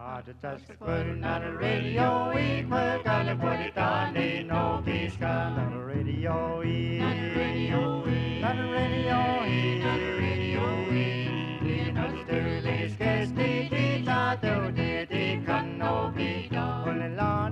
Put on the radio, we put on the put it on the no peace gun on the radio, not the radio, not the radio, not the radio, you know the dirty scarce the teacher do the can no be done. Put it on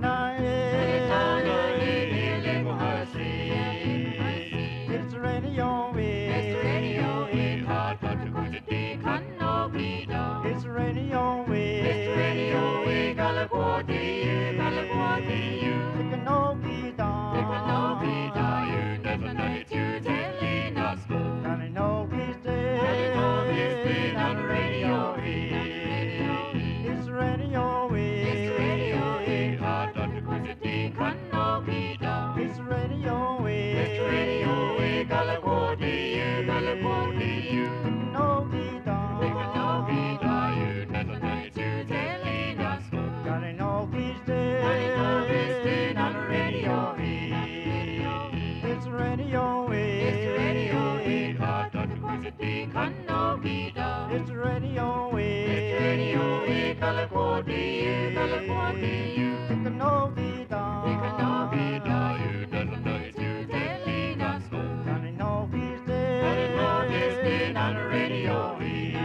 it's the radio, it's the radio, hard but to put it can no be done. It's the radio, it's the radio, California, you can no be done. It can no be done. You never know it. You telling us go. Can I know he's dead? Can I know he's dead on the radio? It's the radio, it's the radio, hard but to put it can no be done. It's the radio, it's the radio, California, you can no be done. It can no be done. You never know it. You telling us go. Can I know he's dead? Can I know he's dead on the radio? It's the radio, it's the radio, hard but to put it can no be done. It's the radio, it's the radio, California, you can no be done. It can no be done. You never know it. You telling us go. Can I know he's dead? Can I know he's dead on the radio?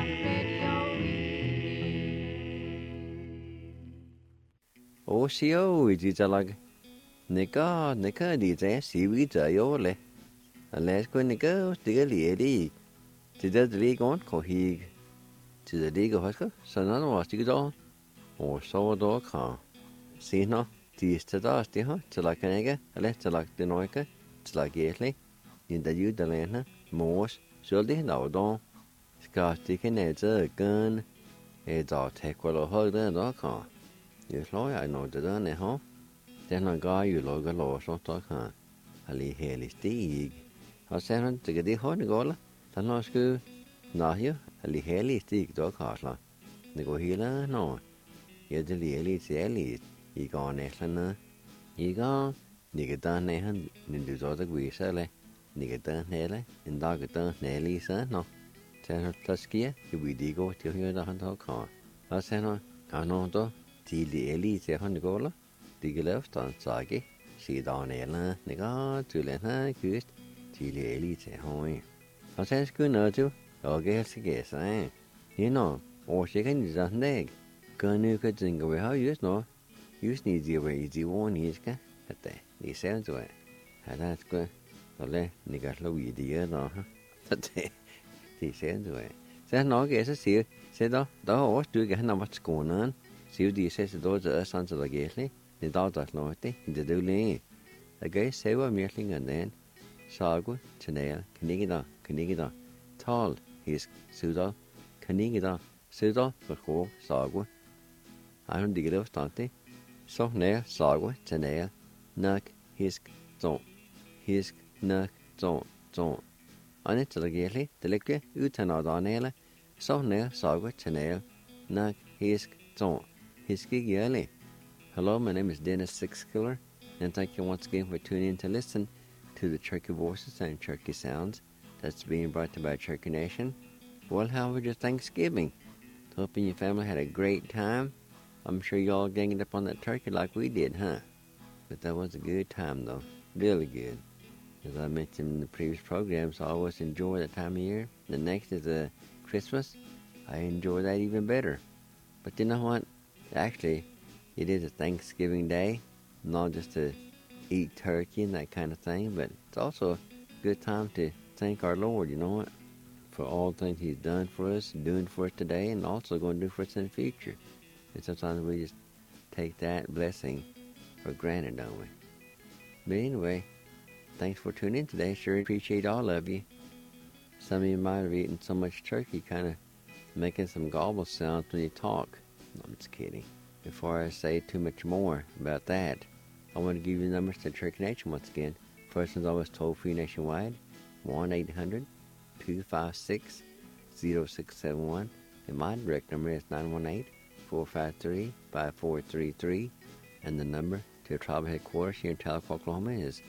Ô xíu gì cho là nика đi ra xí vi trời ô lệ lệ coi nика tí cái lìa đi chỉ ra đi con có hi chỉ ra đi cái hết sao nó mà chỉ đó ô sau đó cả xí nó thì sẽ đó thì hả chỉ là cái này cái lệ chỉ là cái nói cái chỉ là cái lệ nhìn ta dưới ta lên ha mua sửa đi đầu đó cả thì cái này chơi cơn để cho thẻ qua lỗ hơi đó cả như lối ai nói từ đó này hả thế nó cóอยู่lối cái lỗ số tối cả ali helisti họ xem nó từ cái đi hỏi nó gọi là thằng nó cứ nói chứ ali helisti đó cả là nó có hiểu là nó giờ thì li sẽ li ý còn này là nó ý có những cái tên này hắn nên được cho cái quỷ sao lại những cái tên này đấy nên đó cái tên này li sao nó thế nó tất kia cái quỷ đi cô thiếu hiểu đó hắn thấu cả họ xem nó cả nó đó thì li sẽ hắn gọi là thì cái lớp toàn sai cái sĩ đó này là này có chủ lên ha cứ thì li sẽ hỏi họ sẽ cứ nói chứ ở cái sẽ sai you know or sẽ cái gì đó này cái này cái chuyện cái how use nó use ni gì vậy gì muốn ni cái thế đi xem rồi hay là cái rồi lên ni cái lâu gì đi đó ha thế thì xem rồi sẽ nói cái sẽ đó ở trước cái nào bắt cố nữa xíu đi sẽ đó giờ sang giờ cái này ni đó nói thế thì đâu lên cái sẽ vào miếng linh ngân sao quá cho nên cái đó tall his sự đó cái đó cái khổ sao quá ai không đi cái đó tao thế so nè sao quá cho nên nắc his nắc zone anh ấy cho cái này để cái ưu nào đó nè là so nè sao quá cho nên nắc his cái này. Hello, my name is Dennis Sixkiller, and thank you once again for tuning in to listen to the Cherokee Voices and Cherokee Sounds that's being brought to you by Cherokee Nation. Well, how was your Thanksgiving? Hoping your family had a great time. I'm sure you all ganged up on that turkey like we did, huh? But that was a good time, though. Really good. As I mentioned in the previous programs, I always enjoy that time of year. The next is Christmas. I enjoy that even better. But you know what? Actually, it is a Thanksgiving Day, not just to eat turkey and that kind of thing, but it's also a good time to thank our Lord, you know what, for all things He's done for us, doing for us today, and also going to do for us in the future. And sometimes we just take that blessing for granted, don't we? But anyway, thanks for tuning in today. Sure appreciate all of you. Some of you might have eaten so much turkey, kind of making some gobble sounds when you talk. No, I'm just kidding. Before I say too much more about that, I want to give you the numbers to Cherokee Nation once again. First one's always toll-free nationwide, 1-800-256-0671. And my direct number is 918-453-5433. And the number to tribal headquarters here in Tahlequah, Oklahoma is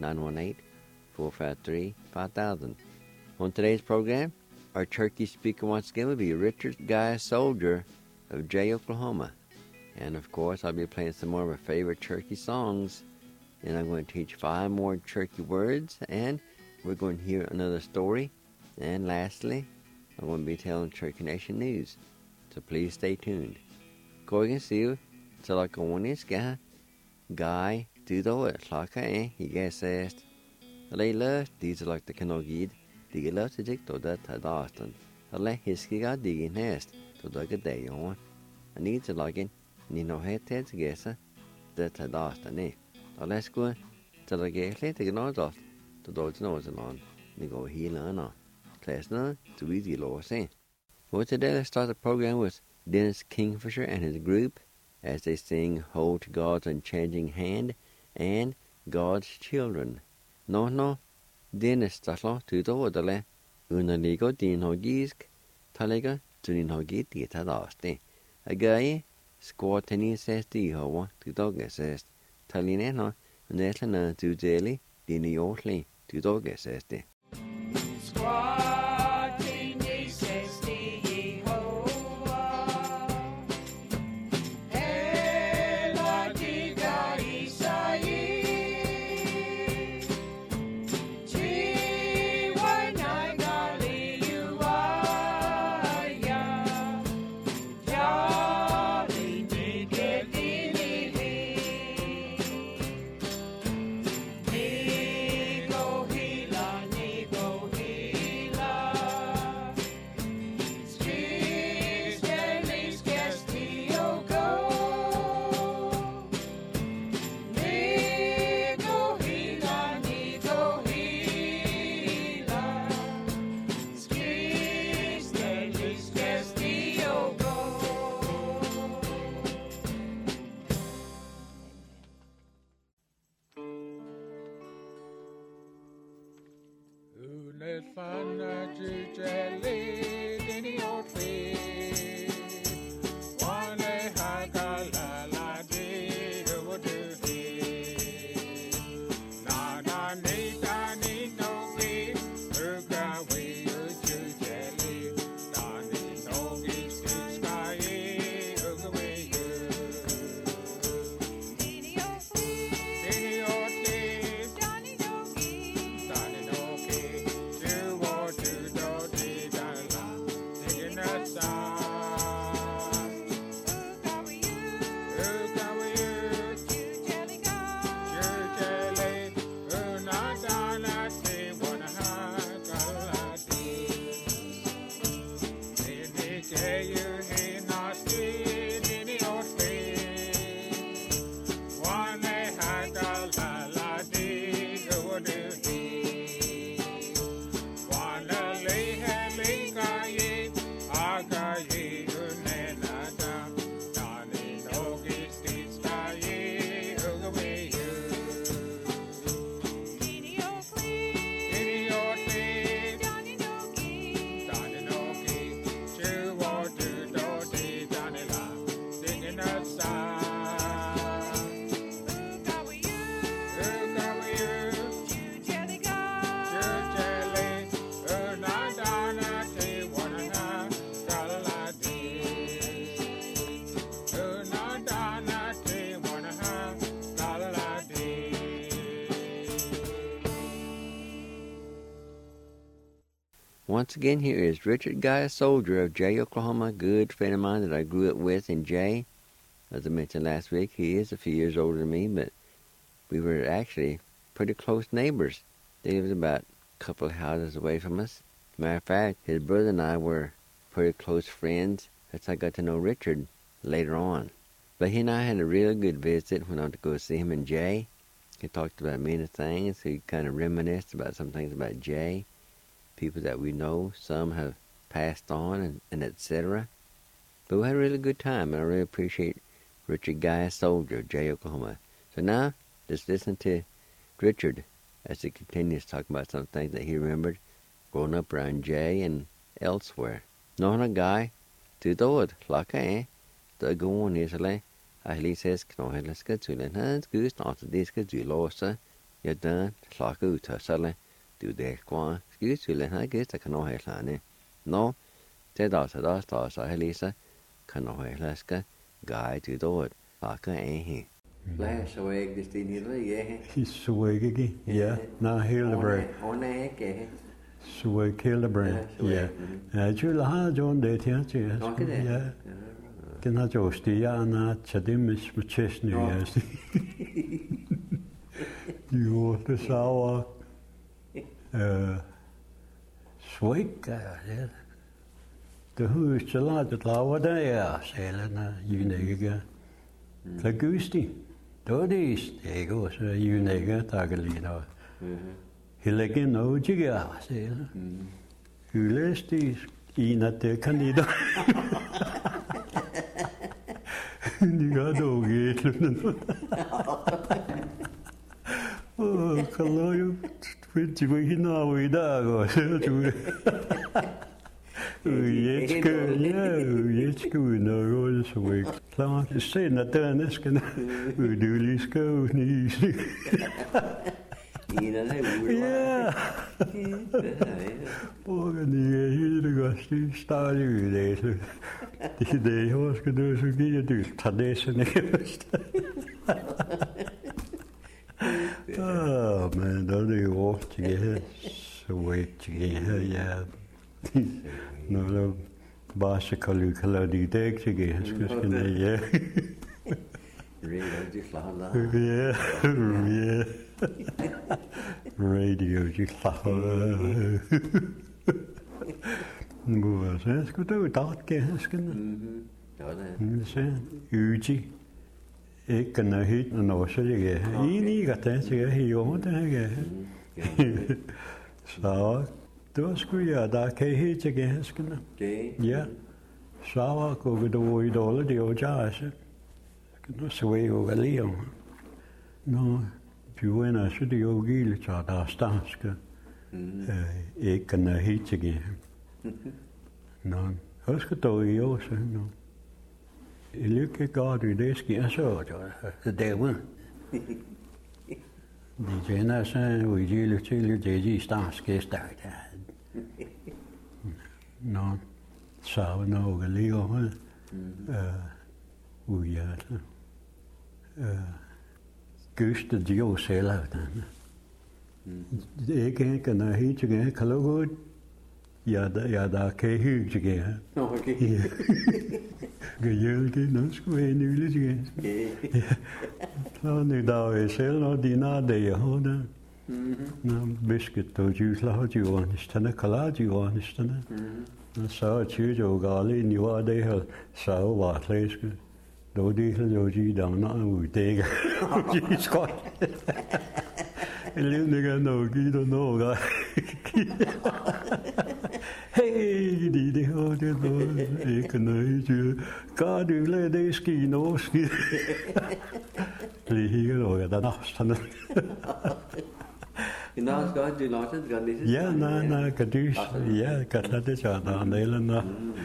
918-453-5000. On today's program, our Cherokee speaker once again will be Richard Guy Soldier of Jay, Oklahoma. And of course, I'll be playing some more of my favorite Cherokee songs. And I'm going to teach 5 more Cherokee words. And we're going to hear another story. And lastly, I'm going to be telling Cherokee Nation news. So please stay tuned. Corgan Seal, till I go on this guy, do the word, like he gets asked. Layla, these are like the Kanogid, the love to take to that at Austin. A let his got digging nest to the day on. I need to log in, Nino head heads guess that at Austin, eh? A let's go till I get later to get off to those nose along. They go heal on. Class none, too easy, Lord, say. Well, today let's start the program with Dennis Kingfisher and his group as they sing Hold to God's Unchanging Hand and God's Children. No, Dennis Tatlo to the Wodale, Unaligo Dino Gisk, Talega, Tunino Git at Asti. A guy, squat tennis says the Hoa to dog assist, Talineno, Netlana to Jelly, Dini Ortley to dog assist. Once again, here is Richard Guy, a soldier of Jay, Oklahoma, a good friend of mine that I grew up with in Jay. As I mentioned last week, he is a few years older than me, but we were actually pretty close neighbors. They lived about a couple of houses away from us. Matter of fact, his brother and I were pretty close friends as I got to know Richard later on. But he and I had a real good visit when I went to go see him in Jay. He talked about many things. He kind of reminisced about some things about Jay. People that we know, some have passed on, and etc. But we had a really good time, and I really appreciate Richard Guy, soldier, Jay, Oklahoma. So now, let's listen to Richard as he continues to talk about some things that he remembered growing up around Jay and elsewhere. Nona Guy, to do it, like the go on easily. I says, no, let's get to it. It's good, not this, get to lost, you're done, like out, so do that, go excuse you, I guess I can no, said also, I Lisa, can no, let's go, Guy to do it. Parker ain't he? Last week, this thing here, yeah. He's swaggy, yeah. Now Hildebrand. On a okay. Swag Hildebrand, yeah. Chú là ha John de thiên chứ. Yeah. Cái nó chỗ stia na chadim is mches nu yes. You the sour swag yeah. The hus til ladet lava der er selena unikke. Så gusti. Dodis, det går så unikke tagelina. Hillegge no jiga selena. Hulestis ina te kandidat. Niga dogi. Kalau you cuba hina wida go. Jetske no roll så week. Klar, det sen at den er skal du lige skal ni. Ja. Og ni hele godt stadig ud af så. Det hvor skal du så give du tager det sådan ikke. Men der er det jo ofte det så week til ja. No, Basha kalukala di deg sige, skal ja. Radio just la. Yeah, yeah. Radio just la. Nu så skal du dart ge, skal Mhm. Ja, det. Så uji. Ikke når hit når så jeg enig at det siger jo det er. Så då skulle jag där kan hit jag häskarna. Ja. Så går vi då i dåligt det och jag så. Kan så vi och Leon. Nå, juena så det jo gilt så där stanska. Ikke kan hit jag. Nå, hur ska då i år så nå. Lykke godt i det sker så det var. Det gælder så vi giver til det de stanska start. Nå, så var noget lige over. Ujært. Gyste de jo selv af den. Det er ikke når helt til kan du godt. Ja, der kan hygge til. Okay. Gøjel det nu skulle være nyligt igen. Så nu der er selv når de når det jeg har der. Nå, biscuit og juice la har jo anstændigt, kalaj jo anstændigt. Så tyder jo gale i var det her, så var klæske. Då det her jo de der når ud det. De skot. Eller ikke noget gider noget. Hey, det har det noget. Ikke noget tyder. Gør du lade det ski noget ski. Det her noget der næsten. Nå, skal du lade det gøre det? Ja, nej, kan du ja, kan lade det så der eller noget.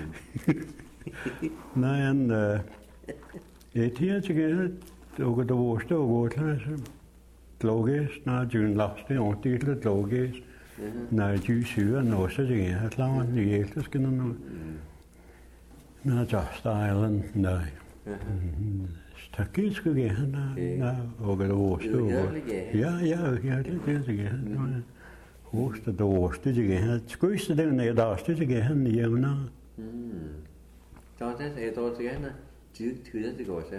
Nej, en et her til det og det var stå godt så. Logisk, når du laster og det er logisk. Når du syr noget så det er klart det er det skal noget. Når Just Island, nej. Stakket skulle jeg have, og det var stå. Ja, det er det. Hoste det var det jeg havde. Skulle det når der stod jeg havde jævner. Så det er dog til hende. Tygt det går så her.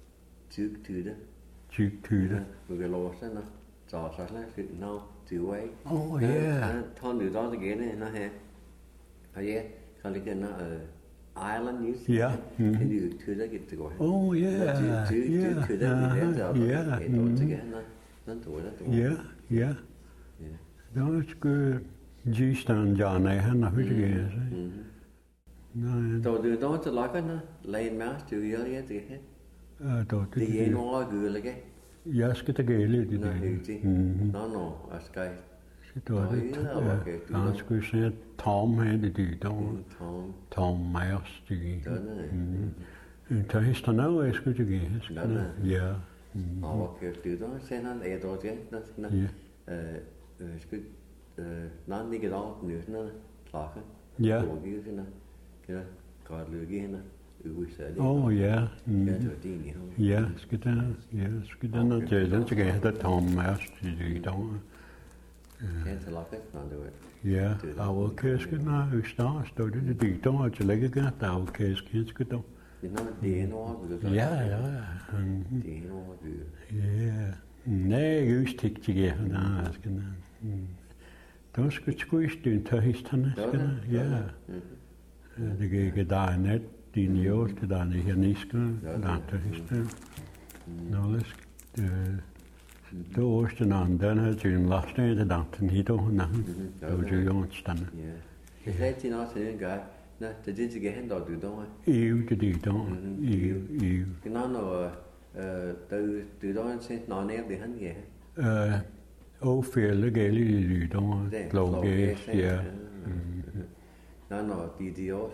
Tygt det. Vi kan låse den. Så slags nå til vej. Ja. Tag nu der igen her her. Og ja, kan det gerne Island News. Ja. Det er tygt det går her. Ja. Tygt det. Ja. Ja. Der skulle G-stand Janne han har hørt det. Nej. Då du då til lakkerne, lagde en mærke til at det her. Det er noget at gøre, ikke? Jeg skal da gælde det. Nå, jeg skal. Så det var det. Han skulle se Tom her det der. Tom Myers det. Der er sådan noget jeg skulle det. Ja. Og okay, det der sender en dog til. Skal når ikke der nu sådan noget lakke. Ja. Ja, godt lykke hende. Oh, yeah. Cái thời tin gì không? Ja, skal den at den skal have det tom mest i dag. Cái thời lọc ấy, nó được. Ja, our kæske na start stod det de dag til lægge gæt our kæske skal dog. Det er noget, du Ja. Det er noget, du Ja. Nej, just ikke til det. Nej, skal na. Der skal sgu en tørhisterne skal na. Ja. Det gik der net din jord til der her niske, der tørhisterne. Nå, det var den anden her til en lastning til den hitter, nej. Det var jo jordstande. Ja. Det er rigtig noget til den gør. Nå, det er det, der hænder, du dog. EU det er dog. EU. Det er noget, du dog en sent, når nær det han gør. Og fælde gælde i lyder, blågæs, ja. Nå, de år.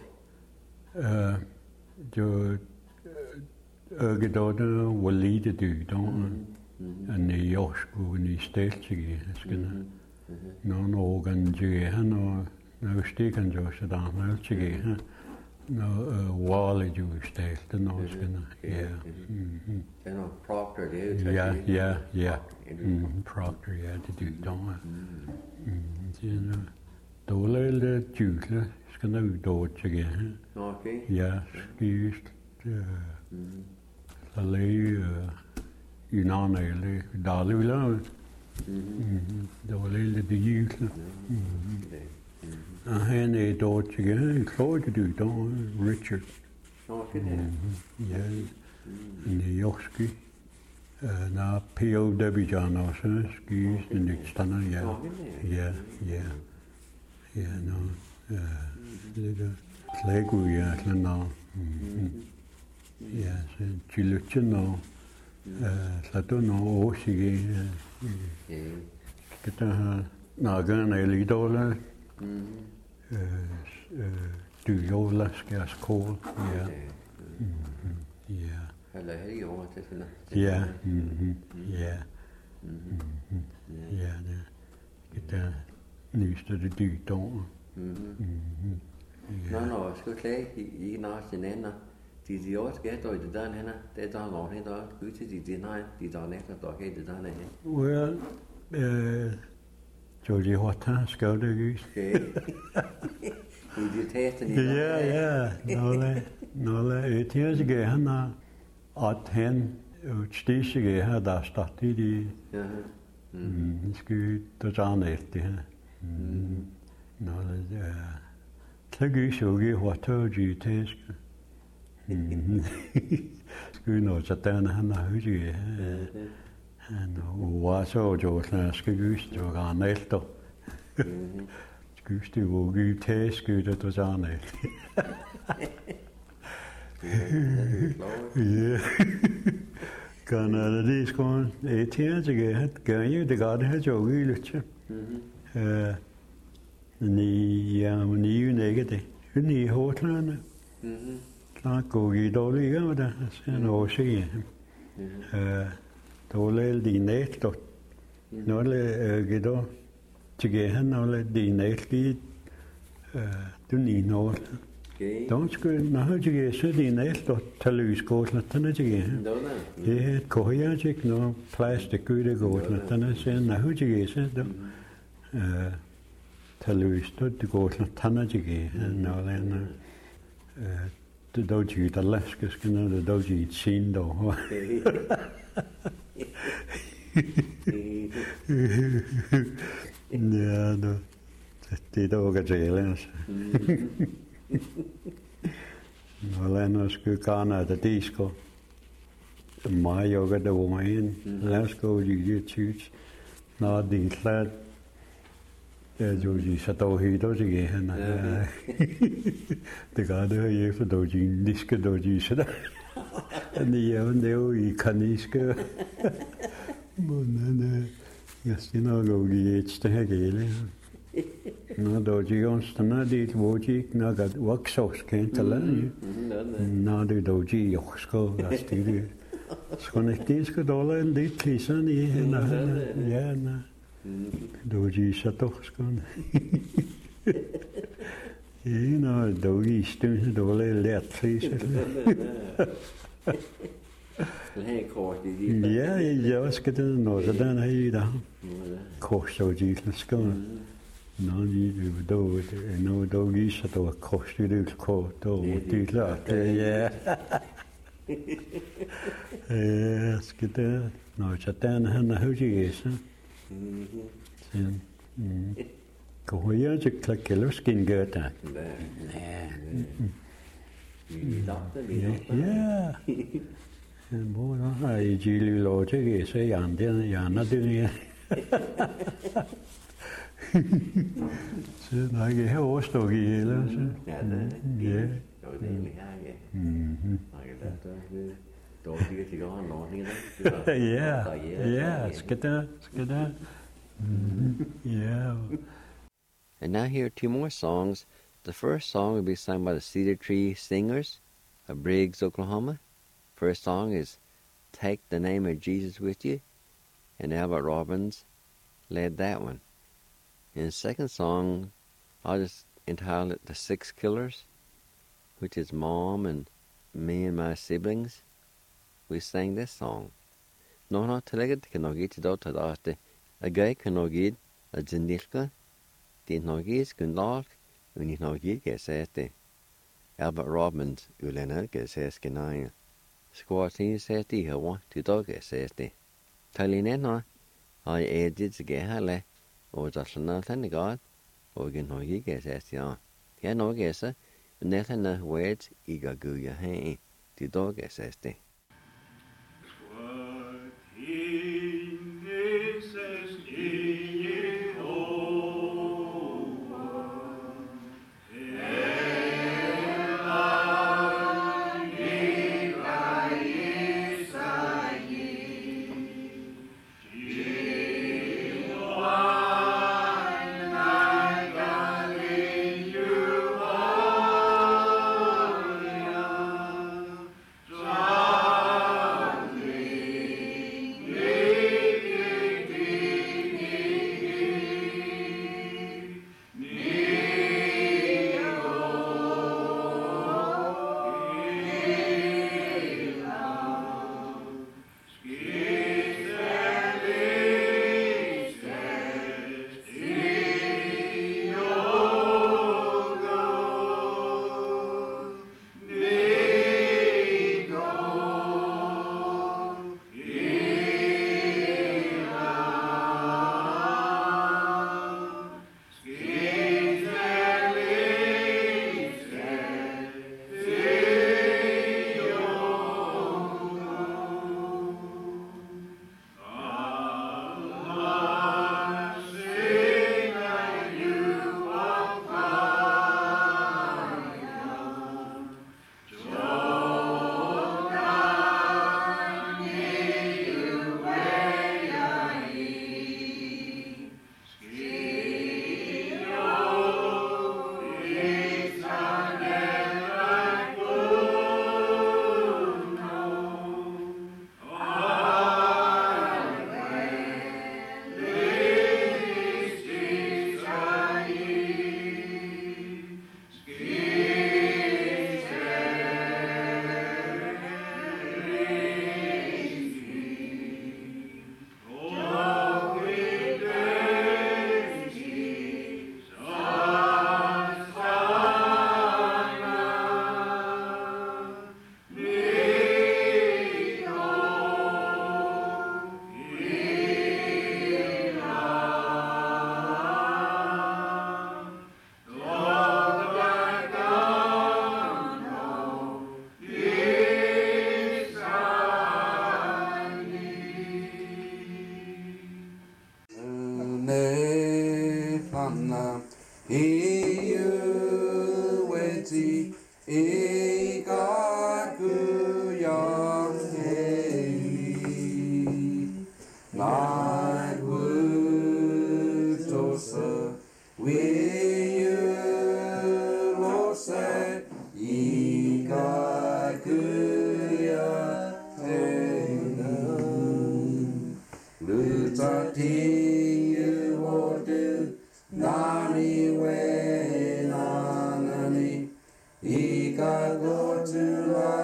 Jo, øgedårder var lite dyder. En i Jorskuen i Steltige, nogle organiserer, når stikken jo så der er altid når Wally jo i Stelte, når skal ja. Det er noget Proctor, det er jo Ja. Proctor, ja, det dyder. Det er noget dårligt dykle, skal der jo dårligt til okay. Ja, skist. Så læge i nærmere daglig vil jeg. Det var lidt det jykle. Og han er dårligt til det. Klart det dyder, Richard. Okay, ja. Han er jorski. Når P.O.W. også skist en ekstander, ja. Ja, nå. Lidt klægu, ja, sådan ja, så tillykken og så du når også ikke. Skal der have nakken af lidt dårligt. Dyjola skal jeg skåle, ja. Ja. Eller helt over til sådan. Ja. Ja, det skal der nyste det dyrt over. Nå, skal klage i nærmest den anden. De år skal jeg det der henne. Det der når hen der ud til de nej, de der næste der kan det der nej. Well, Georgie Horta skal det gys. Okay. Det taster ni. Ja. Nå, det skal han at han udstige her der startede de. Ja. Skal det der næste her. Nå, det så gys jo ikke Horta de tæsk. Skal nå så der han har hørt. Han var så jo skal gys det var næste. Skyst det var ikke tæsk det der så næste. Ja. Kan det sko et her til at gøre det godt her jo lidt. Ni ikke det. Ni hotlerne. Så går I dårligt med det. Så nå se. Dårligt de net. Når det gider til han når de net lige du ni når. Då skulle när jag så det nästa teleskopet när jag det kojar jag nå plastik det går när sen när jag så då teleskopet det går när jag när det då ju det läske skulle det då ju sin då ja då det då går det läs Nå, skal Canada disco. Mig yoga der var en. Lad os gå lige tyt. Nå, det klart. Det jo de så dog helt også igen. Det gør det her for dog de diske dog de så der. Det er jo i kaniske. Men jeg skal nok gå lige et sted gælde. Nå, da de jonsterne dit vågik nok at voksås kan til land. Nå, det da de joksko, altså det. Skal ikke det skal dollar lidt klissen i hende. Ja, nå. Da de så dog skal. You know, doggy students do let please. Hey, course, did Yeah, you just get to know that then I down. Course, so Jesus going. No, you do it. No doggies at all. Course, you do court. Oh, yeah. Yes, get there. No, it's a ten and a hoodie, Go here to click a skin get that. Yeah. And boy, I Gilly Logic is a young dinner, Yana dinner. So I get a horse doggy. Yeah. Yeah, it's good that. Yeah. And now here are two more songs. The first song will be sung by the Cedar Tree Singers of Briggs, Oklahoma. First song is Take the Name of Jesus With You, and Albert Robbins led that one. And the second song, I'll just entitle it The Six Killers, which is Mom and me and my siblings. We sang this song. No talaga kanogid daw tadaste. A guy kanogid a zindilka. The nogis kundalk when nogid geseste. Albert Robbins ulena geseste nine. Squatting sesti hawa to dog geseste. Talinena I edits gehale or just nothing god or gen nogid geseste on. Ya no gesa nothing words igaguya hey to dog geseste. John.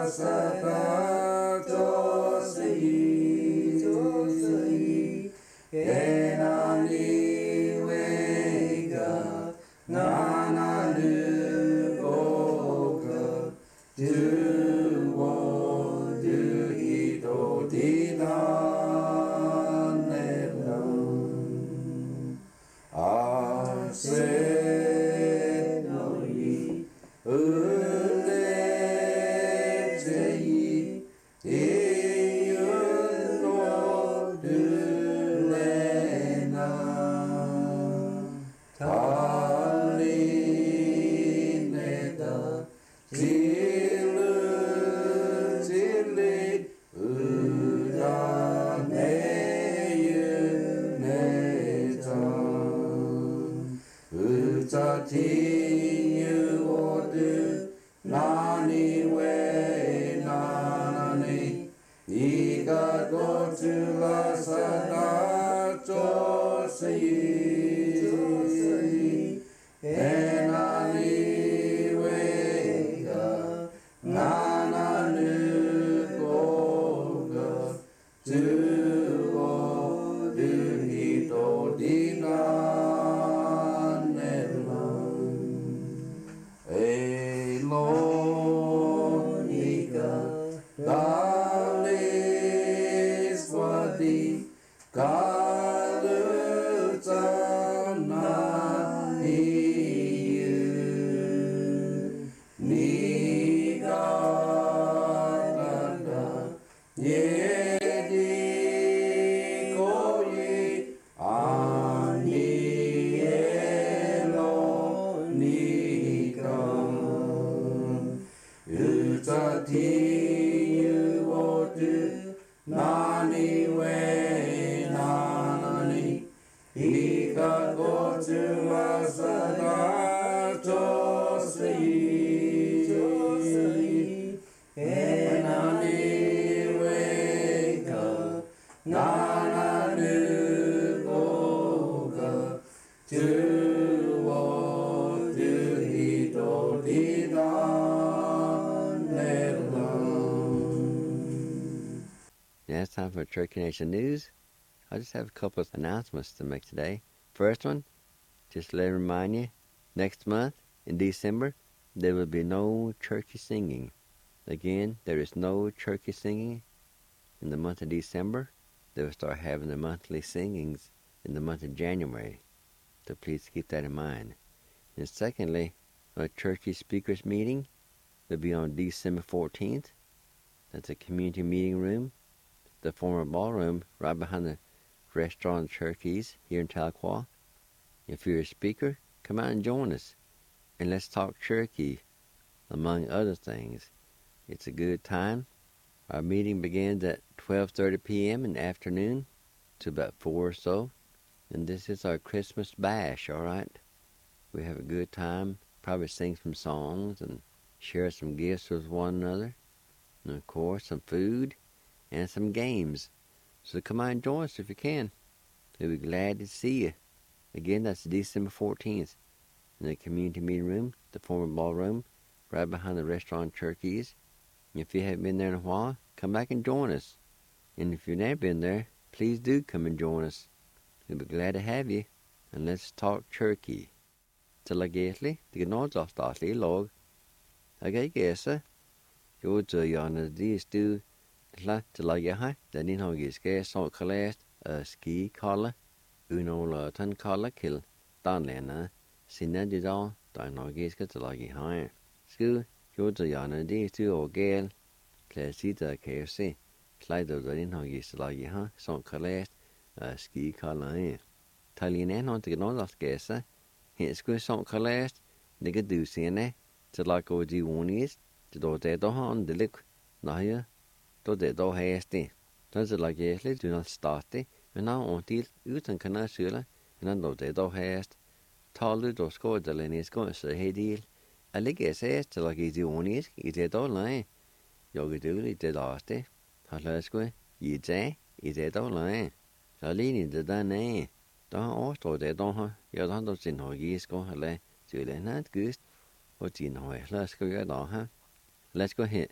sada cho si enani wega nana nu boga do wo do ito di na ne I said no ye Nani we nani Ika go to la sana cho si enani we ga nana nu go to o du hito dina Nani we nani Ika go to la sana cho si enani we ga nana nu go ga to wo do hito di Now it's time for Cherokee Nation News. I just have a couple of announcements to make today. First one, just to remind you, next month in December, there will be no turkey singing. Again, there is no turkey singing in the month of December. They will start having the monthly singings in the month of January. So please keep that in mind. And secondly, a turkey speakers meeting will be on December 14th. That's a community meeting room, the former ballroom right behind the restaurant Cherokee here in Tahlequah. If you're a speaker, come out and join us, and let's talk Cherokee, among other things. It's a good time. Our meeting begins at 12:30 p.m. in the afternoon to about 4 or so, and this is our Christmas bash, all right? We have a good time, probably sing some songs and share some gifts with one another, and of course some food and some games. So come out and join us if you can. We'll be glad to see you. Again, that's December 14th in the community meeting room, the former ballroom, right behind the restaurant Cherokee. If you haven't been there in a while, come back and join us. And if you've never been there, please do come and join us. We'll be glad to have you. And let's talk Cherokee. Til agætlig, det kan nå så startlig log. Jeg gæsser, jo til hjørnet de stu, til at jeg har, da din har skæs så klæst, ski kolde, unola tan kolde kill, danlerne, sinne de dag, der når gæsker til at jeg har. Sku, jo til hjørnet de stu og gæl, klæsiter KFC, klæder da din har til at jeg har, så klæst, ski kolde. Taljen har til nå så gæsser, Hiện skulle xong klæst, det kan du se til at gå de unis, til det der han det lik, nej, det der hæste. Så til at jeg lidt du starte, men når til uden kan jeg søge, men når det der hæste, taler du skal det længe skal så hedil. Allige ses til at gå de unis, i det der nej. Jeg gør det i det der. Har læst skulle i det der nej. Så alene det der nej. Der har overstået det, der har jeg har dog sin høje sko eller til den her gust og din høje lad os gå der her. Lad os gå her.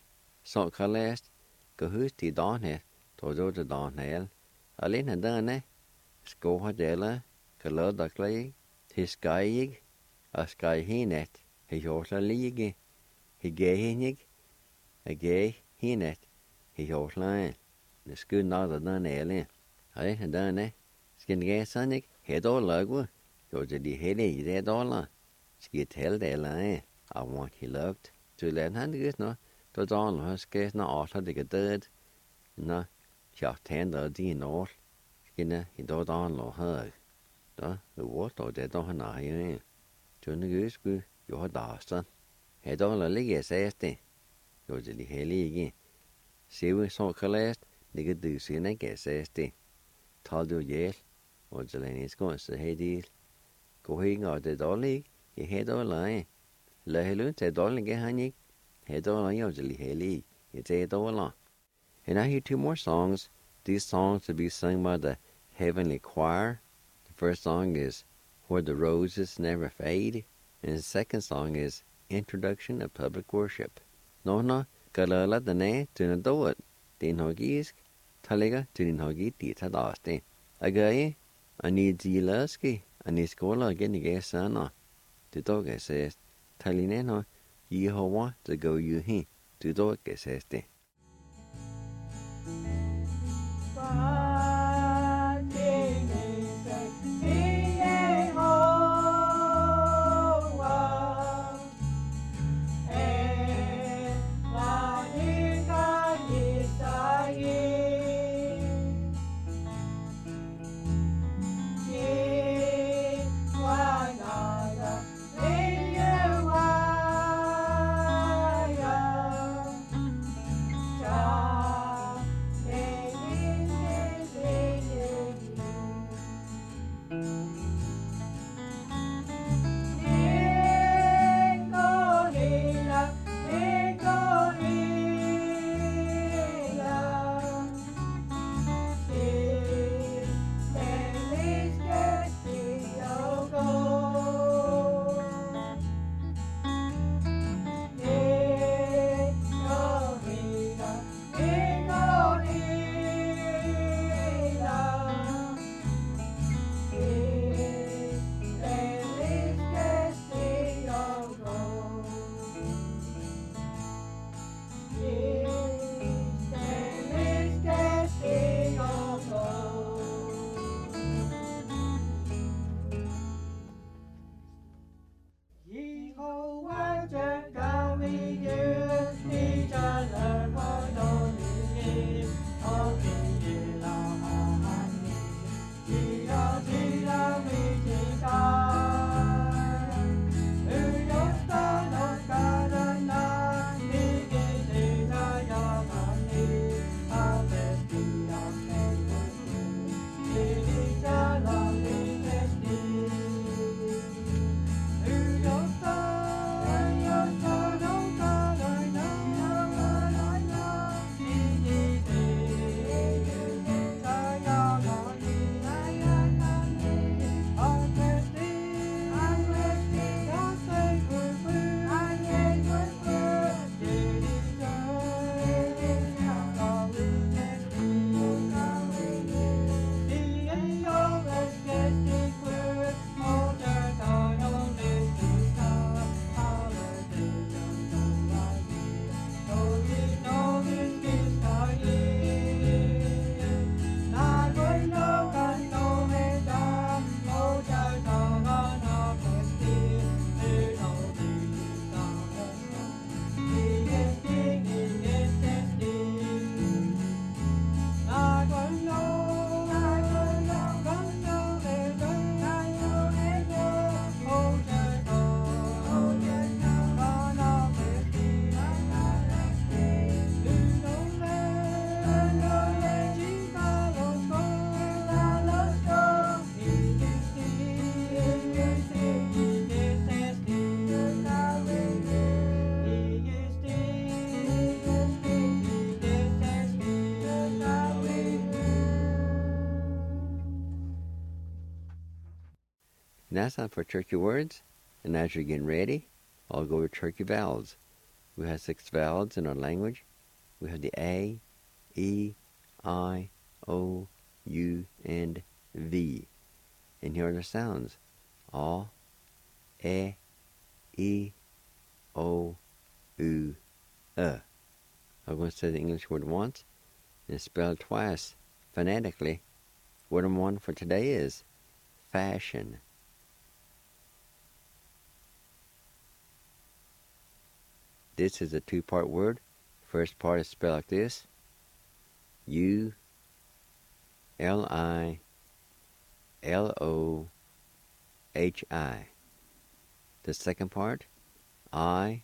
so kalest go husti don he to do the don hel alin and done sko hadela kala da clay his skyig a sky hinet he hosla ligi he gehinig a gay hinet he hosla the school na da done elin alin and done skin gay sonic head all lagu go to the hele de dollar skit held ela I want he loved to learn hand good no to don has get na all the good na ja tender din all skinna he do don lo hug da the water de don na ye to the gus gu yo da stan he do la lige seste go to the hele again see we so collect the good do see na get seste tal do ye or the lane is going to hey deal go hing out the dolly he head all line la helun te dolly ge hanik head all line usually heli it's a dollar. And I hear two more songs. These songs to be sung by the Heavenly Choir. The first song is Where the Roses Never Fade. And the second song is Introduction of Public Worship. No, kalala dane tuna doat. Din hogisk, taliga tunin hogi tita daste. Agaye, ani zilaski, ani skola genige sana. The dog says, Talineno, Yehovah to go you he. The dog says, That's time for turkey words, and as you're getting ready, I'll go with turkey vowels. We have 6 vowels in our language. we have the A, E, I, O, U, and V. And here are the sounds. A, E, I, O, U, I'm going to say the English word once and spell it twice phonetically. Word number one for today is fashion. This is a two-part word. First part is spelled like this. U, L-I, L-O-H-I. The second part, I,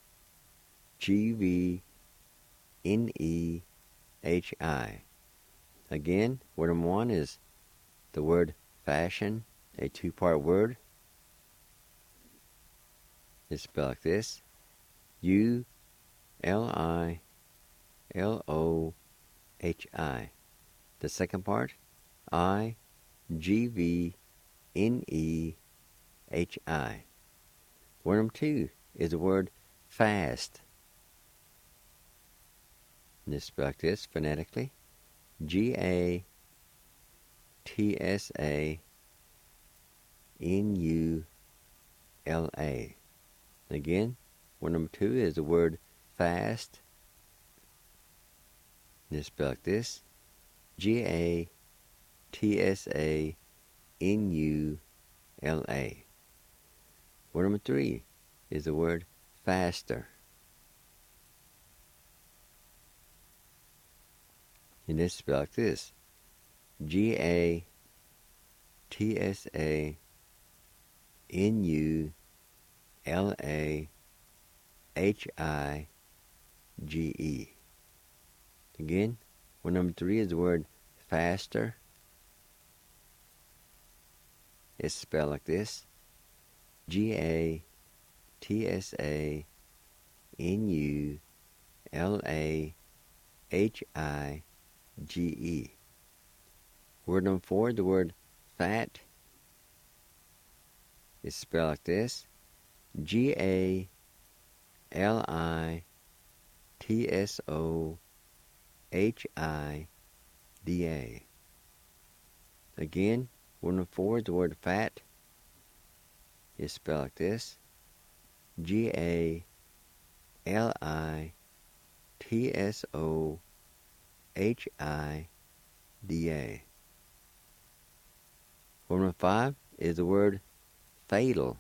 G-V-N-E-H-I. Again, word number one is the word fashion, a two-part word. It's spelled like this. U, L-I-L-O-H-I. The second part, I, G-V-N-E-H-I. Word number two is the word fast. And it's spelled like this phonetically. G-A-T-S-A-N-U-L-A. Again, word number two is the word fast. And it's spelled like this. G-A-T-S-A-N-U-L-A. Word number three is the word faster. And it's spelled like this. G-A-T-S-A-N-U-L-A-H-I-G-E. Again, word number three is the word faster. It's spelled like this. G-A-T-S-A-N-U-L-A-H-I-G-E. Word number four, the word fat, is spelled like this. G-A-L-I-T-S-O-H-I-D-A. Again, word number four, the word fat, is spelled like this. G-A-L-I-T-S-O-H-I-D-A. Word number five is the word fatal.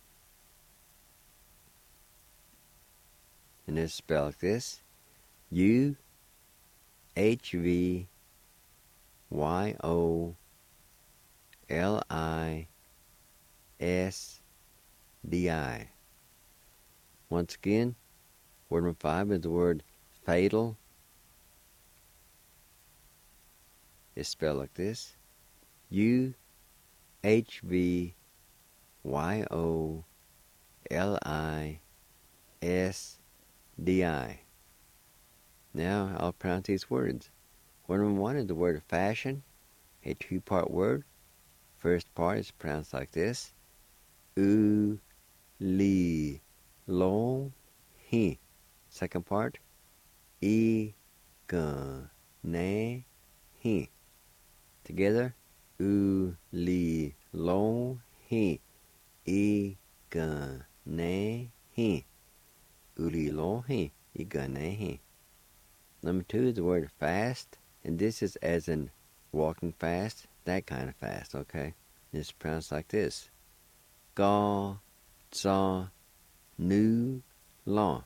And it's spelled like this. U-H-V-Y-O-L-I-S-D-I. Once again, word number five is the word fatal. It's spelled like this. U-H-V-Y-O-L-I-S-D-I. Now I'll pronounce these words. Word number one is the word fashion, a two-part word. First part is pronounced like this. U-Li-Lo-Hi. Second part, I-G-N-A-Hi. Together, U-Li-Lo-Hi. I-G-N-A-Hi. U-Li-Lo-Hi. I-G-N-A-Hi. Number two is the word fast, and this is as in walking fast, that kind of fast, okay? It's pronounced like this. Ga-za-nu-la.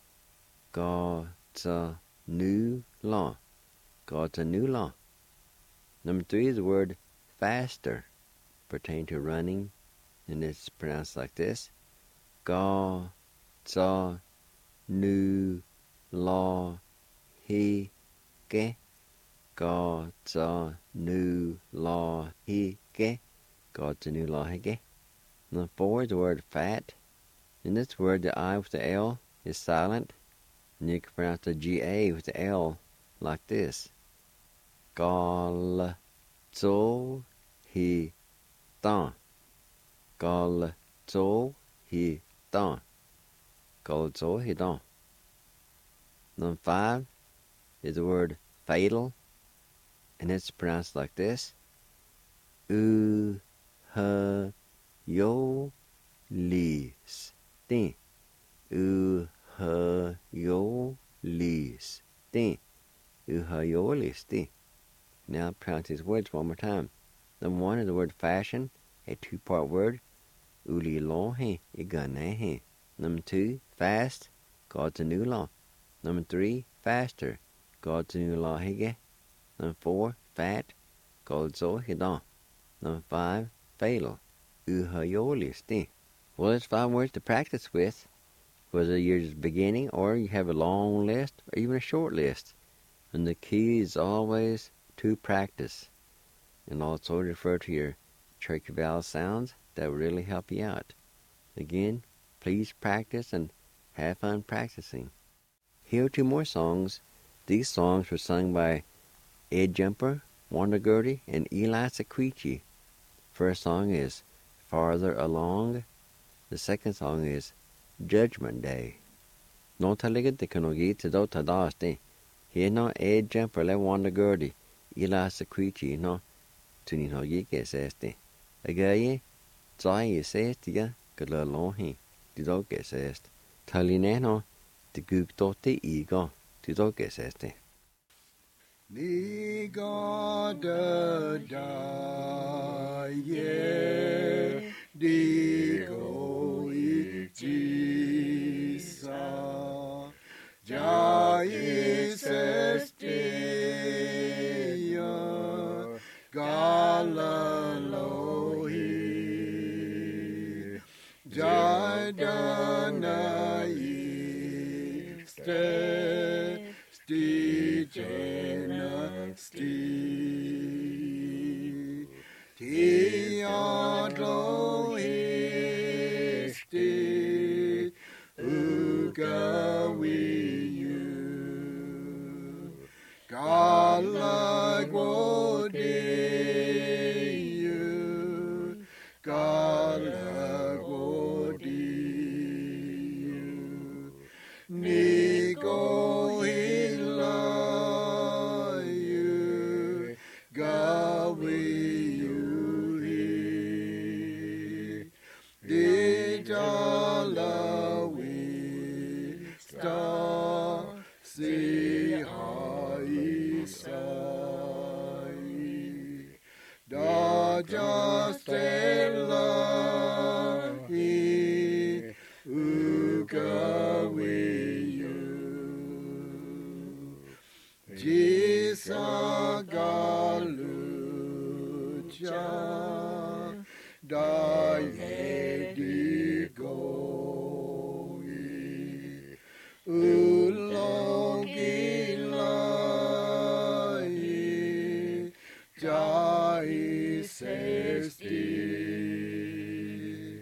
Ga-za-nu-la. Ga-za-nu-la. Number three is the word faster, pertaining to running, and it's pronounced like this. Ga-za-nu-la-hi-ge. Ga-za-nu-la-hi-ge. Ga-za-nu-la-hi-ge. Number four is the word fat. In this word, the I with the L is silent, and you can pronounce the G-A with the L like this. Gal-zo-hi-dan. Gal-zo-hi-dan. Gal-zo-hi-dan. Number five is the word fatal, and it's pronounced like this. U, H, Yo, Lis, Tin. U, H, Yo, Lis, Tin. U, H, Yo, Lis, Tin. Now I'll pronounce these words one more time. Number one is the word fashion, a two-part word. Uli lo he, igane he. Number two, fast, God's a new law. Number three, faster, God's a new law hige. Number four, fat, God's o hida. Number five, fatal, uhayolisti. Well, there's 5 words to practice with, whether you're just beginning or you have a long list or even a short list. And the key is always to practice. And also refer to your trachea vowel sounds. That will really help you out. Again, please practice and have fun practicing. Here are 2 more songs. These songs were sung by Ed Jumper, Wanda Gertie, and Eli Sequici. First song is Farther Along. The second song is Judgment Day. No taligid de kanogi to do tadaste. Here no Ed Jumper le Wanda Gertie, Eli Sequici no tuni no yike seste. Agaye, zai seste gala lonhi, dido gesest. Talineno, de gugdote igo, dido geseste. Ni God da ye di go itisa jai sestiya galalohi jadana iste stijena sti tiadlo isti ugawiyu galagwodiyu galagwodiyu nigo hilayu gawiyu didalawi sta si haisai daja stella hi ugawiyu jisa galuja daye digoi ulogilai jai sesti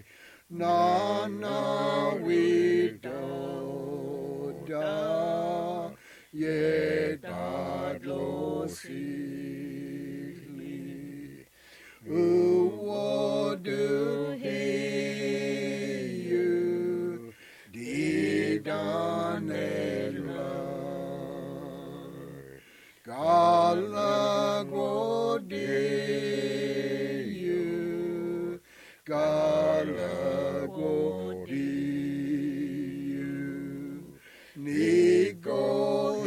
nana widoda ye dadlo sili uwodu hiyu didanela galagwodiyu galagwodiyu nigo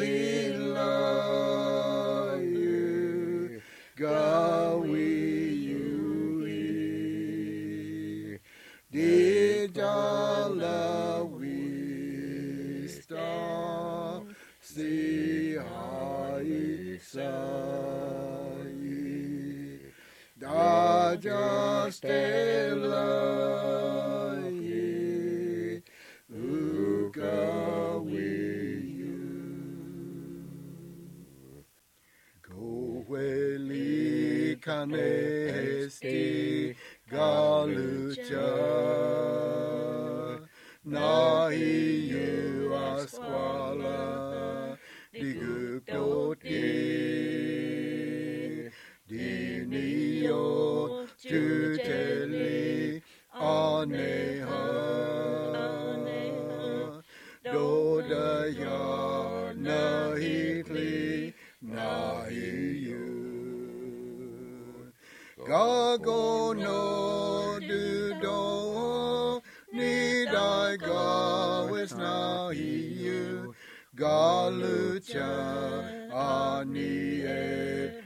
hilayu gawiyu didalawista si haisai daja stella ugawiyu goeli kanesti galucha nahiyu asquala digukoti dinio tuteli aneha dodaya nahitli Gago no do do ni dai ga wis na you galucha ani e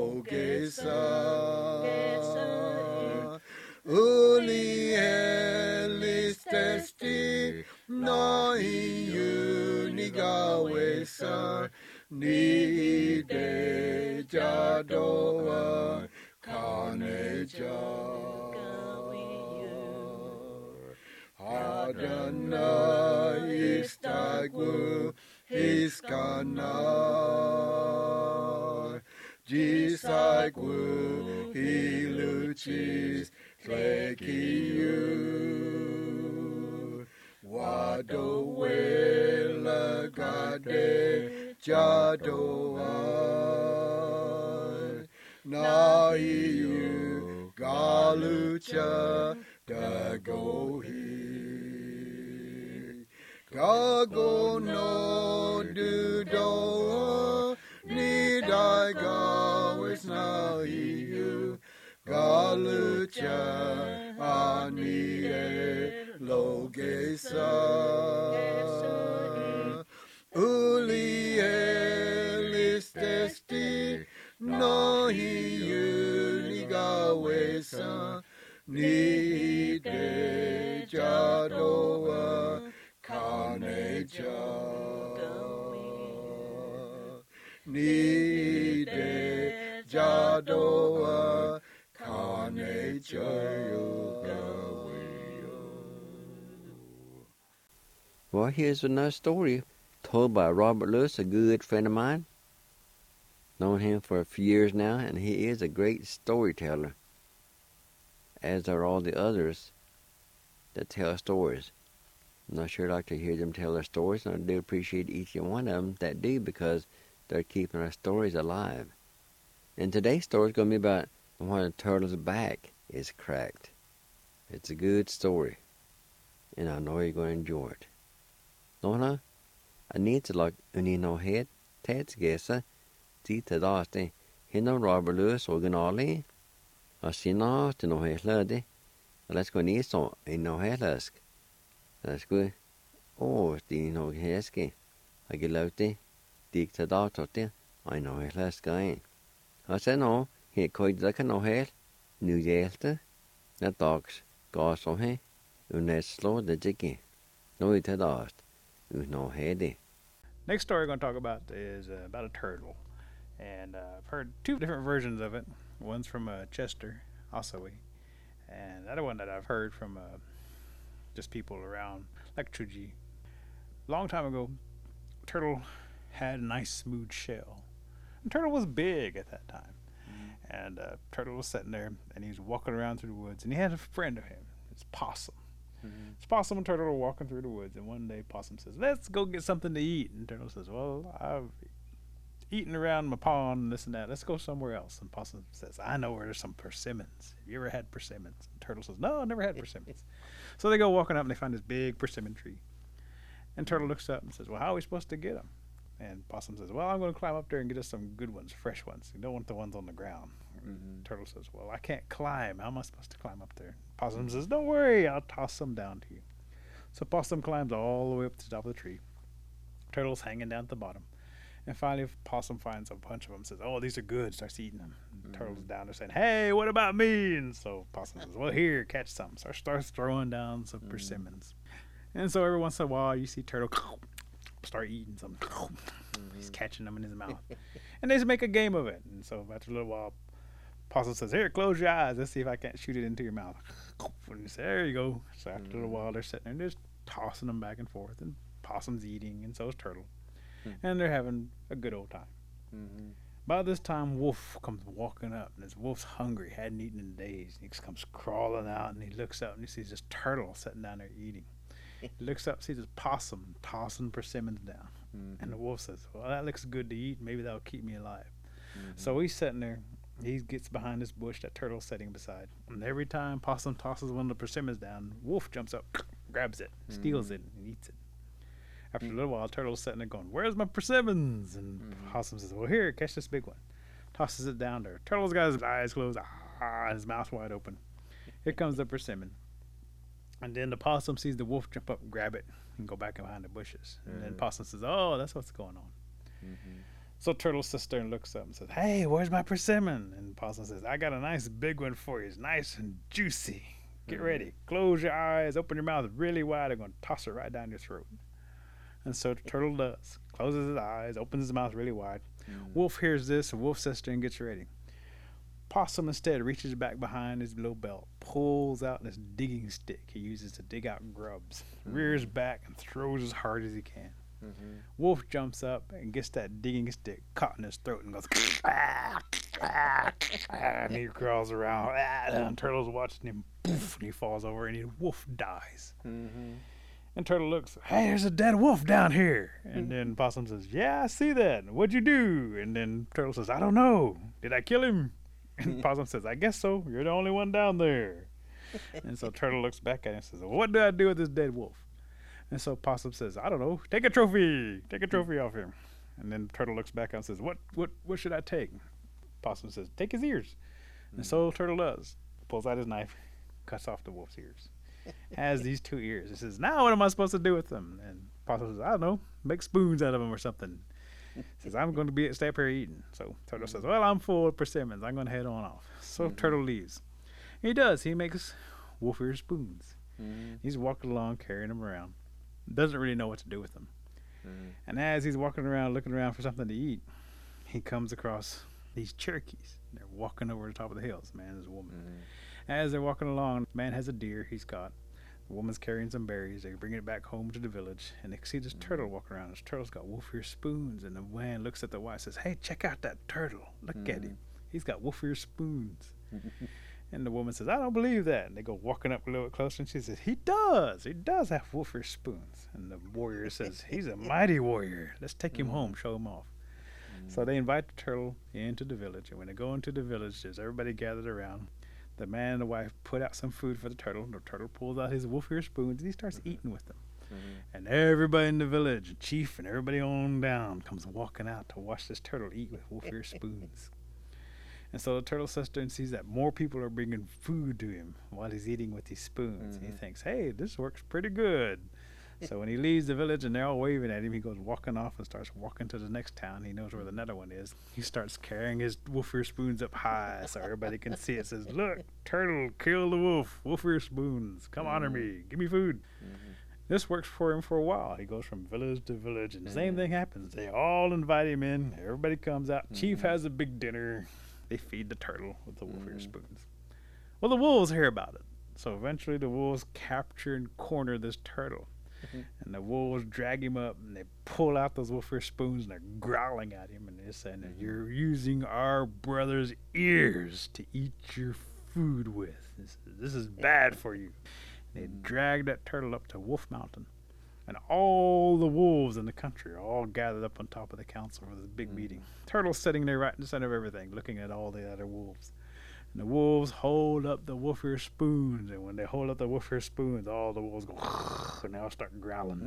logesa uli elis testi na you ni ga wesa ni de jadoa kaneja Adonai istagwu iskana Jisagwu hiluchis flekiyu Wado wela gade jadoa Na iu galucha dagohi Gago no do do ni dai ga wis na iu galucha ani e logesa uli elis testi no iu ni ga wesa ni de jadoa kaneja ni de jadoa kaneja Well, here's another story told by Robert Lewis, a good friend of mine. Known him for a few years now, and he is a great storyteller, as are all the others that tell stories. And I sure like to hear them tell their stories, and I do appreciate each and one of them that do, because they're keeping our stories alive. And today's story is going to be about when a turtle's back is cracked. It's a good story, and I know you're going to enjoy it. Nona, I need to like unino head, Ted's guessa, Tita Dasti, Hino Robert Lewis originally, Asina, to no head lady, let's go need so, ain't no head lusk. That's good. Oh, the no heski. I get out there, Dicta Dati, I know head lusk guy. I said no, he could like no head, New Yelte, that dogs, goes on he, and slow the jiggy. No, it had asked. No heady. Next story we're going to talk about is about a turtle. And I've heard two different versions of it. One's from Chester, Osawee. And the other one that I've heard from just people around, like Chuji. Long time ago, turtle had a nice smooth shell. And turtle was big at that time. And turtle was sitting there, and he was walking around through the woods. And he had a friend of him. It's Possum. It's Possum and Turtle are walking through the woods, and one day Possum says, "Let's go get something to eat." And Turtle says, "Well, I've eaten around my pond and this and that. Let's go somewhere else." And Possum says, "I know where there's some persimmons. Have you ever had persimmons?" And Turtle says, "No, I never had persimmons." So they go walking up, and they find this big persimmon tree. And Turtle looks up and says, "Well, how are we supposed to get them?" And Possum says, "Well, I'm going to climb up there and get us some good ones, fresh ones. You don't want the ones on the ground." Turtle says, "Well, I can't climb. How am I supposed to climb up there?" Possum says, "Don't worry, I'll toss them down to you." So Possum climbs all the way up to the top of the tree. Turtle's hanging down at the bottom. And finally, Possum finds a bunch of them, says, "Oh, these are good," starts eating them. Turtle's down there saying, "Hey, what about me?" And so Possum says, "Well, here, catch some." So starts throwing down some persimmons. And so every once in a while, you see Turtle start eating some. He's catching them in his mouth. And they just make a game of it. And so after a little while, Possum says, "Here, close your eyes. Let's see if I can't shoot it into your mouth." And he says, "There you go." So after a little while, they're sitting there and just tossing them back and forth. And Possum's eating, and so is Turtle. And they're having a good old time. By this time, Wolf comes walking up, and this Wolf's hungry, hadn't eaten in days. And he comes crawling out, and he looks up, and he sees this turtle sitting down there eating. He looks up, sees this Possum tossing persimmons down. And the Wolf says, "Well, that looks good to eat. Maybe that'll keep me alive." So he's sitting there. He gets behind this bush that Turtle's sitting beside. And every time Possum tosses one of the persimmons down, Wolf jumps up, grabs it, steals it, and eats it. After a little while, Turtle's sitting there going, "Where's my persimmons?" And Possum says, "Well, here, catch this big one." Tosses it down there. Turtle's got his eyes closed. his mouth wide open. Here comes the persimmon. And then the possum sees the wolf jump up and grab it and go back behind the bushes. And then possum says, oh, that's what's going on. So turtle sits there and looks up and says, hey, where's my persimmon? And possum says, I got a nice big one for you. It's nice and juicy. Get ready. Close your eyes. Open your mouth really wide. I'm going to toss it right down your throat. And so the turtle does. Closes his eyes, opens his mouth really wide. Wolf hears this, and wolf sits there and gets ready. Possum instead reaches back behind his little belt, pulls out this digging stick he uses to dig out grubs, rears back and throws as hard as he can. Wolf jumps up and gets that digging stick caught in his throat and goes, and he crawls around, and Turtle's watching him, poof, and he falls over, and the wolf dies. And Turtle looks, hey, there's a dead wolf down here. And then Possum says, yeah, I see that. What'd you do? And then Turtle says, I don't know. Did I kill him? And Possum says, I guess so. You're the only one down there. And so Turtle looks back at him and says, what do I do with this dead wolf? And so Possum says, I don't know. Take a trophy. Take a trophy off him. And then Turtle looks back and says, what should I take? Possum says, take his ears. And so Turtle does. Pulls out his knife, cuts off the wolf's ears. Has these 2 ears. He says, now what am I supposed to do with them? And Possum says, I don't know. Make spoons out of them or something. He says, I'm going to stay up here eating. So Turtle says, well, I'm full of persimmons. I'm going to head on off. So Turtle leaves. He does. He makes wolf ear spoons. He's walking along, carrying them around. Doesn't really know what to do with them. And as he's walking around, looking around for something to eat, he comes across these Cherokees. They're walking over the top of the hills, man and a woman. As they're walking along, the man has a deer he's caught. The woman's carrying some berries. They bring it back home to the village, and they see this turtle walking around. This turtle's got wolf ear spoons, and the man looks at the wife and says, hey, check out that turtle. Look at him. He's got wolf ear spoons. And the woman says, I don't believe that. And they go walking up a little bit closer, and she says, he does have wolf ear spoons. And the warrior says, he's a mighty warrior. Let's take him home, show him off. So they invite the turtle into the village, and when they go into the village, there's everybody gathered around. The man and the wife put out some food for the turtle. The turtle pulls out his wolf ear spoons, and he starts eating with them. And everybody in the village, chief and everybody on down, comes walking out to watch this turtle eat with wolf ear spoons. And so the turtle sits there and sees that more people are bringing food to him while he's eating with these spoons. And he thinks, hey, this works pretty good. So when he leaves the village and they're all waving at him, he goes walking off and starts walking to the next town. He knows where the another one is. He starts carrying his wolf ear spoons up high so everybody can see it. Says, look, turtle, kill the wolf, wolf ear spoons. Come honor me. Give me food. This works for him for a while. He goes from village to village, and the same thing happens. They all invite him in. Everybody comes out. Chief has a big dinner. They feed the turtle with the wolf ear spoons. Well, the wolves hear about it. So eventually the wolves capture and corner this turtle. And the wolves drag him up, and they pull out those wolf ear spoons, and they're growling at him, and they're saying, you're using our brother's ears to eat your food with. This is bad for you. They drag that turtle up to Wolf Mountain, and all the wolves in the country are all gathered up on top of the council for this big meeting. Turtle's sitting there right in the center of everything, looking at all the other wolves. And the wolves hold up the wolf ear spoons, and when they hold up the wolf ear spoons, all the wolves go, and they all start growling.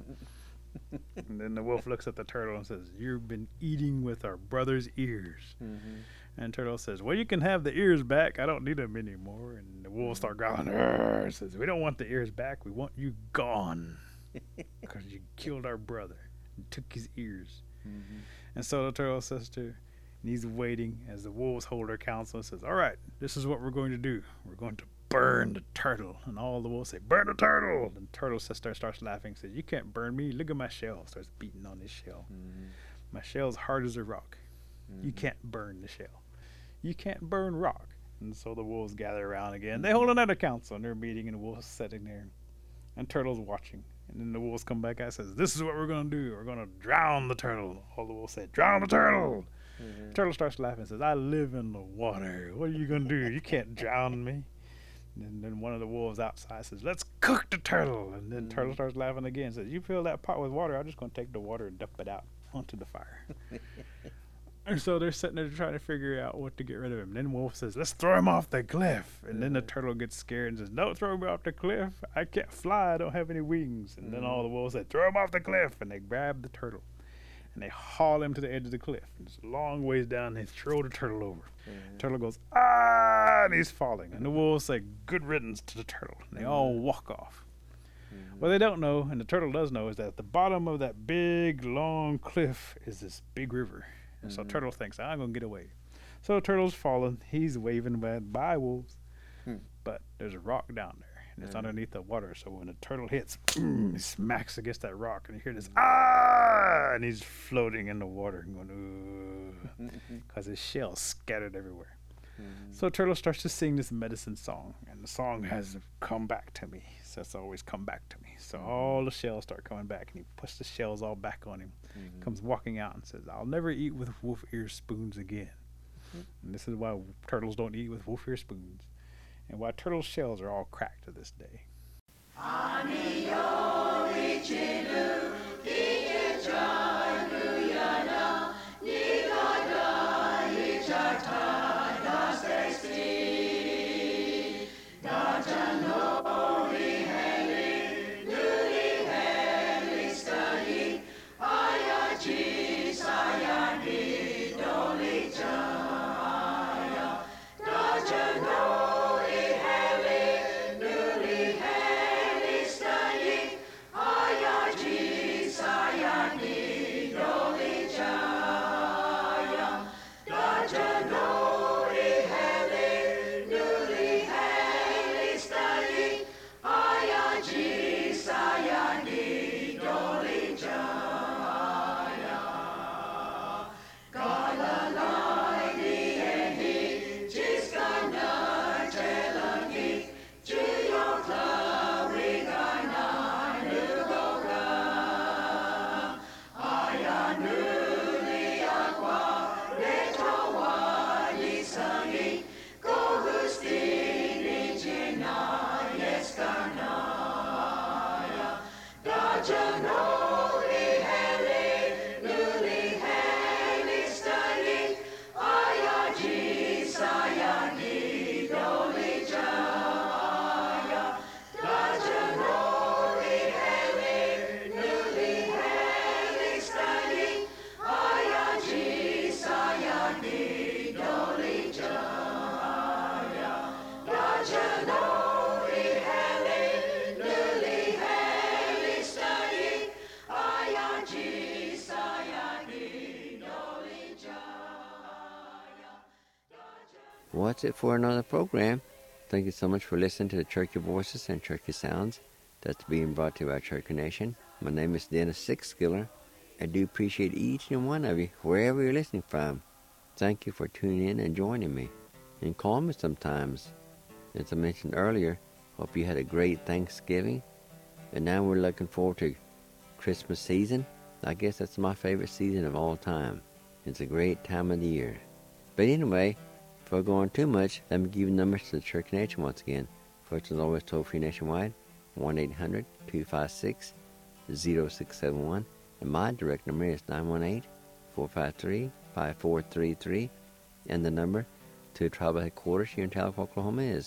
And then the wolf looks at the turtle and says, you've been eating with our brother's ears. And turtle says, well, you can have the ears back. I don't need them anymore. And the wolves start growling. Says, we don't want the ears back. We want you gone because you killed our brother and took his ears. And so the turtle says to and he's waiting as the wolves hold their council and says, all right, this is what we're going to do. We're going to burn the turtle. And all the wolves say, burn the turtle. And the turtle sister starts laughing, says, you can't burn me. Look at my shell. Starts beating on his shell. My shell's hard as a rock. You can't burn the shell. You can't burn rock. And so the wolves gather around again. They hold another council, and they're meeting, and the wolves sitting there. And turtle's watching. And then the wolves come back out and says, this is what we're going to do. We're going to drown the turtle. All the wolves say, drown the turtle. The turtle starts laughing and says, I live in the water. What are you going to do? You can't drown me. And then one of the wolves outside says, let's cook the turtle. And then turtle starts laughing again and says, you fill that pot with water, I'm just going to take the water and dump it out onto the fire. And so they're sitting there trying to figure out what to get rid of him. And then wolf says, let's throw him off the cliff. And then the turtle gets scared and says, don't throw me off the cliff. I can't fly. I don't have any wings. And then all the wolves say, throw him off the cliff. And they grab the turtle. and they haul him to the edge of the cliff. It's a long ways down, and they throw the turtle over. Turtle goes, ah, and he's falling. And the wolves say, good riddance to the turtle. And they all walk off. What they don't know, and the turtle does know, is that at the bottom of that big, long cliff is this big river. And so turtle thinks, I'm going to get away. So the turtle's falling. He's waving by wolves. But there's a rock down there. And it's underneath the water, so when the turtle hits, he smacks against that rock, and you hear this, ah! And he's floating in the water, going, because his shell's scattered everywhere. So turtle starts to sing this medicine song, and the song has come back to me. So it's always come back to me. So all the shells start coming back, and he puts the shells all back on him, comes walking out and says, I'll never eat with wolf ear spoons again. And this is why turtles don't eat with wolf ear spoons. And why turtle shells are all cracked to this day. What's it for another program? Thank you so much for listening to the Churchy Voices and Churchy Sounds that's being brought to you by Churchy Nation. My name is Dennis Sixskiller. I do appreciate each and one of you, wherever you're listening from. Thank you for tuning in and joining me. And call me sometimes. As I mentioned earlier, hope you had a great Thanksgiving. And now we're looking forward to Christmas season. I guess that's my favorite season of all time. It's a great time of the year. But anyway, before going too much, let me give you numbers to the Churchy Nation once again. First, as always, toll-free nationwide, 1-800-256-0671. And my direct number is 918-453-5433. And the number to tribal headquarters here in Tahlequah, Oklahoma is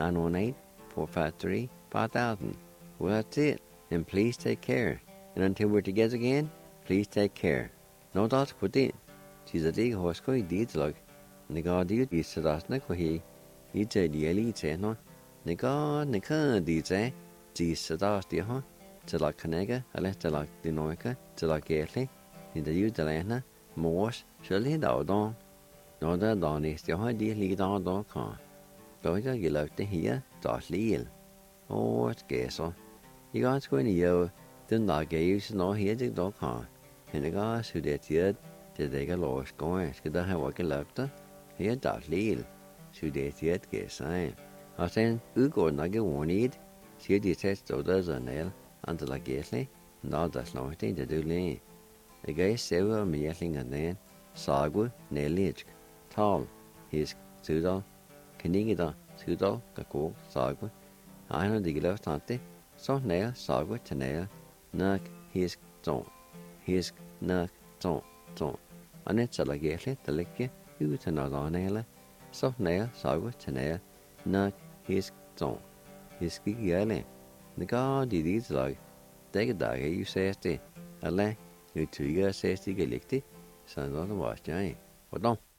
918-453-5000. Well, that's it. And please take care. And until we're together again, please take care. No doubt with it. She's a dig horse going to Nigga di sadas na ko hi ite di ali te no nigga di te di sadas di ha tela kanega ale tela dinoika tela gele in the you delana mos shali da don no da don is di ha di li da don ka go ja gila te hier da lil o skeso you guys going to yo den da ge you no here di do ka and the guys who did it they got lost going ska ha wa gelapta here da lil should they yet get sign I said ugo na ge wanted she did test to the nail until I guess no that's no thing to do le the guy several meeting and then sagu nelich tall his sudo kenigida sudo kako sagu I know the left tante so nail sagu to nail nak his ton his nak ton and it's like get the lick you to know the nail so nail sagu to nail nak his ton his gigale the god did like take a dog you say it ale người tùy cái xe thì cái lịch tí, sau đó nó bỏ chạy, hoạt động.